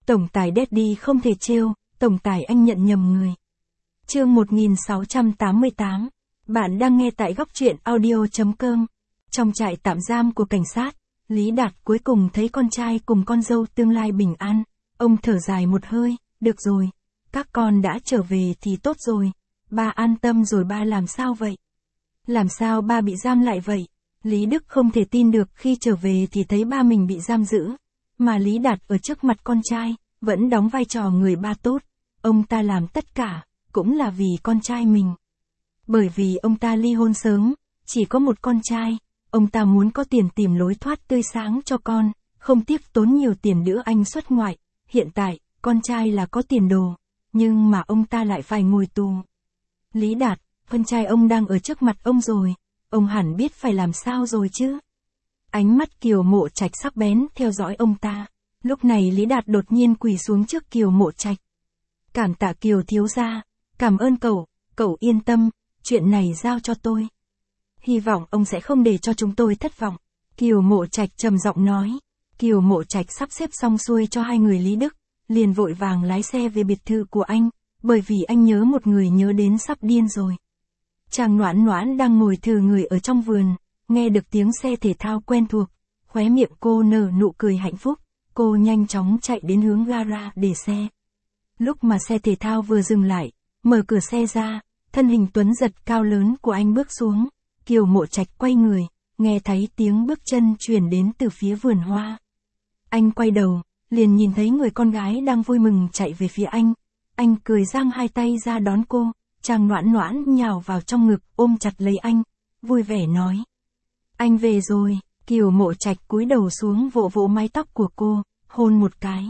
Tổng tài Daddy không thể trêu, tổng tài anh nhận nhầm người. Chương 1688. Bạn đang nghe tại góc truyện audio.com. Trong trại tạm giam của cảnh sát, Lý Đạt cuối cùng thấy con trai cùng con dâu tương lai bình an. Ông thở dài một hơi, được rồi, các con đã trở về thì tốt rồi. Ba an tâm rồi. Ba làm sao vậy? Làm sao ba bị giam lại vậy? Lý Đức không thể tin được khi trở về thì thấy ba mình bị giam giữ. Mà Lý Đạt ở trước mặt con trai, vẫn đóng vai trò người ba tốt. Ông ta làm tất cả, cũng là vì con trai mình. Bởi vì ông ta ly hôn sớm, chỉ có một con trai, ông ta muốn có tiền tìm lối thoát tươi sáng cho con, không tiếc tốn nhiều tiền nữa anh xuất ngoại. Hiện tại, con trai là có tiền đồ, nhưng mà ông ta lại phải ngồi tù. Lý Đạt, con trai ông đang ở trước mặt ông rồi, ông hẳn biết phải làm sao rồi chứ. Ánh mắt Kiều Mộ Trạch sắc bén theo dõi ông ta. Lúc này Lý Đạt đột nhiên quỳ xuống trước Kiều Mộ Trạch. Cảm tạ Kiều thiếu gia, cảm ơn cậu yên tâm, chuyện này giao cho tôi. Hy vọng ông sẽ không để cho chúng tôi thất vọng. Kiều Mộ Trạch trầm giọng nói. Kiều Mộ Trạch sắp xếp xong xuôi cho hai người Lý Đức, liền vội vàng lái xe về biệt thự của anh, bởi vì anh nhớ một người nhớ đến sắp điên rồi. Chàng Noãn Noãn đang ngồi thừ người ở trong vườn, nghe được tiếng xe thể thao quen thuộc, khóe miệng cô nở nụ cười hạnh phúc, cô nhanh chóng chạy đến hướng gara để xe. Lúc mà xe thể thao vừa dừng lại, mở cửa xe ra, thân hình tuấn giật cao lớn của anh bước xuống, Kiều Mộ Trạch quay người, nghe thấy tiếng bước chân truyền đến từ phía vườn hoa. Anh quay đầu, liền nhìn thấy người con gái đang vui mừng chạy về phía anh cười giang hai tay ra đón cô, chàng Noãn Noãn nhào vào trong ngực ôm chặt lấy anh, vui vẻ nói. Anh về rồi. Kiều Mộ Trạch cúi đầu xuống vỗ vỗ mái tóc của cô, hôn một cái.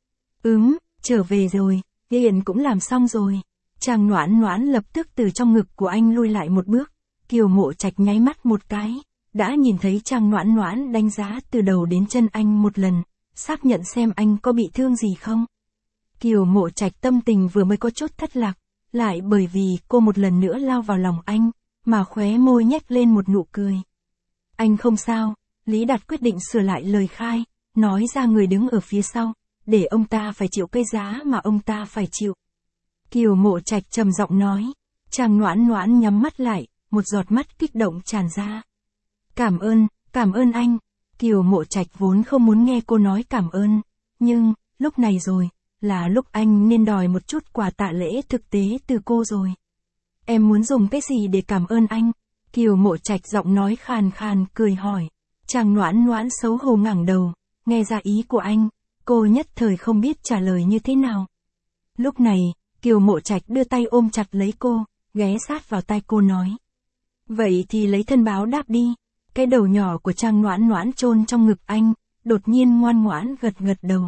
Trở về rồi, hiện cũng làm xong rồi. Chàng Noãn Noãn lập tức từ trong ngực của anh lui lại một bước. Kiều Mộ Trạch nháy mắt một cái, đã nhìn thấy chàng Noãn Noãn đánh giá từ đầu đến chân anh một lần, xác nhận xem anh có bị thương gì không. Kiều Mộ Trạch tâm tình vừa mới có chút thất lạc, lại bởi vì cô một lần nữa lao vào lòng anh, mà khóe môi nhếch lên một nụ cười. Anh không sao. Lý Đạt quyết định sửa lại lời khai, nói ra người đứng ở phía sau, để ông ta phải chịu cái giá mà ông ta phải chịu. Kiều Mộ Trạch trầm giọng nói. Chàng Noãn Noãn nhắm mắt lại, một giọt mắt kích động tràn ra. Cảm ơn anh. Kiều Mộ Trạch vốn không muốn nghe cô nói cảm ơn, nhưng, lúc này rồi, là lúc anh nên đòi một chút quà tạ lễ thực tế từ cô rồi. Em muốn dùng cái gì để cảm ơn anh? Kiều Mộ Trạch giọng nói khàn khàn cười hỏi. Chàng Noãn Noãn xấu hổ ngẩng đầu, nghe ra ý của anh, cô nhất thời không biết trả lời như thế nào. Lúc này, Kiều Mộ Trạch đưa tay ôm chặt lấy cô, ghé sát vào tai cô nói. Vậy thì lấy thân báo đáp đi. Cái đầu nhỏ của chàng Noãn Noãn chôn trong ngực anh, đột nhiên ngoan ngoãn gật gật đầu.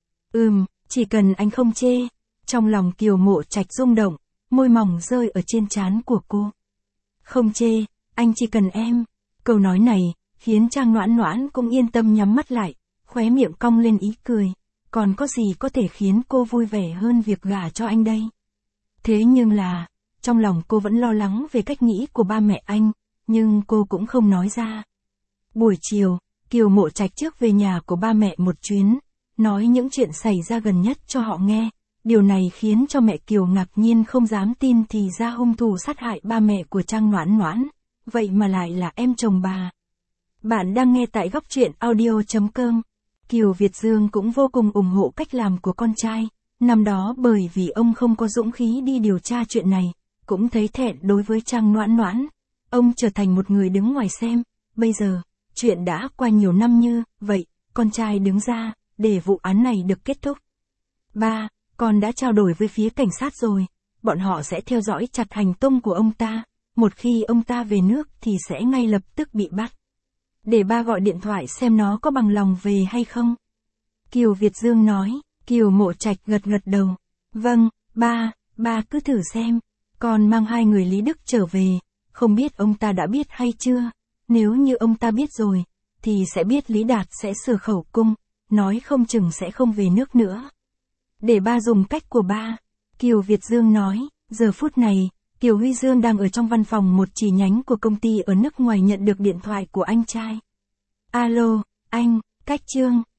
Chỉ cần anh không chê. Trong lòng Kiều Mộ Trạch rung động, môi mỏng rơi ở trên trán của cô. Không chê, anh chỉ cần em. Câu nói này khiến chàng Noãn Noãn cũng yên tâm nhắm mắt lại, khóe miệng cong lên ý cười. Còn có gì có thể khiến cô vui vẻ hơn việc gả cho anh đây? Thế nhưng là, trong lòng cô vẫn lo lắng về cách nghĩ của ba mẹ anh, nhưng cô cũng không nói ra. Buổi chiều, Kiều Mộ Trạch trước về nhà của ba mẹ một chuyến, nói những chuyện xảy ra gần nhất cho họ nghe. Điều này khiến cho mẹ Kiều ngạc nhiên không dám tin thì ra hung thủ sát hại ba mẹ của chàng Noãn Noãn, vậy mà lại là em chồng bà. Bạn đang nghe tại góc truyện audio.com. Kiều Việt Dương cũng vô cùng ủng hộ cách làm của con trai, năm đó bởi vì ông không có dũng khí đi điều tra chuyện này, cũng thấy thẹn đối với chàng Noãn Noãn. Ông trở thành một người đứng ngoài xem, bây giờ, chuyện đã qua nhiều năm như vậy, con trai đứng ra, để vụ án này được kết thúc. Ba, con đã trao đổi với phía cảnh sát rồi, bọn họ sẽ theo dõi chặt hành tung của ông ta, một khi ông ta về nước thì sẽ ngay lập tức bị bắt. Để ba gọi điện thoại xem nó có bằng lòng về hay không. Kiều Việt Dương nói. Kiều Mộ Trạch gật gật đầu. Vâng, ba cứ thử xem. Con mang hai người Lý Đức trở về, không biết ông ta đã biết hay chưa. Nếu như ông ta biết rồi, thì sẽ biết Lý Đạt sẽ sửa khẩu cung, nói không chừng sẽ không về nước nữa. Để ba dùng cách của ba. Kiều Việt Dương nói. Giờ phút này, Kiều Huy Dương đang ở trong văn phòng một chi nhánh của công ty ở nước ngoài nhận được điện thoại của anh trai. Alo, anh, Cách Trương.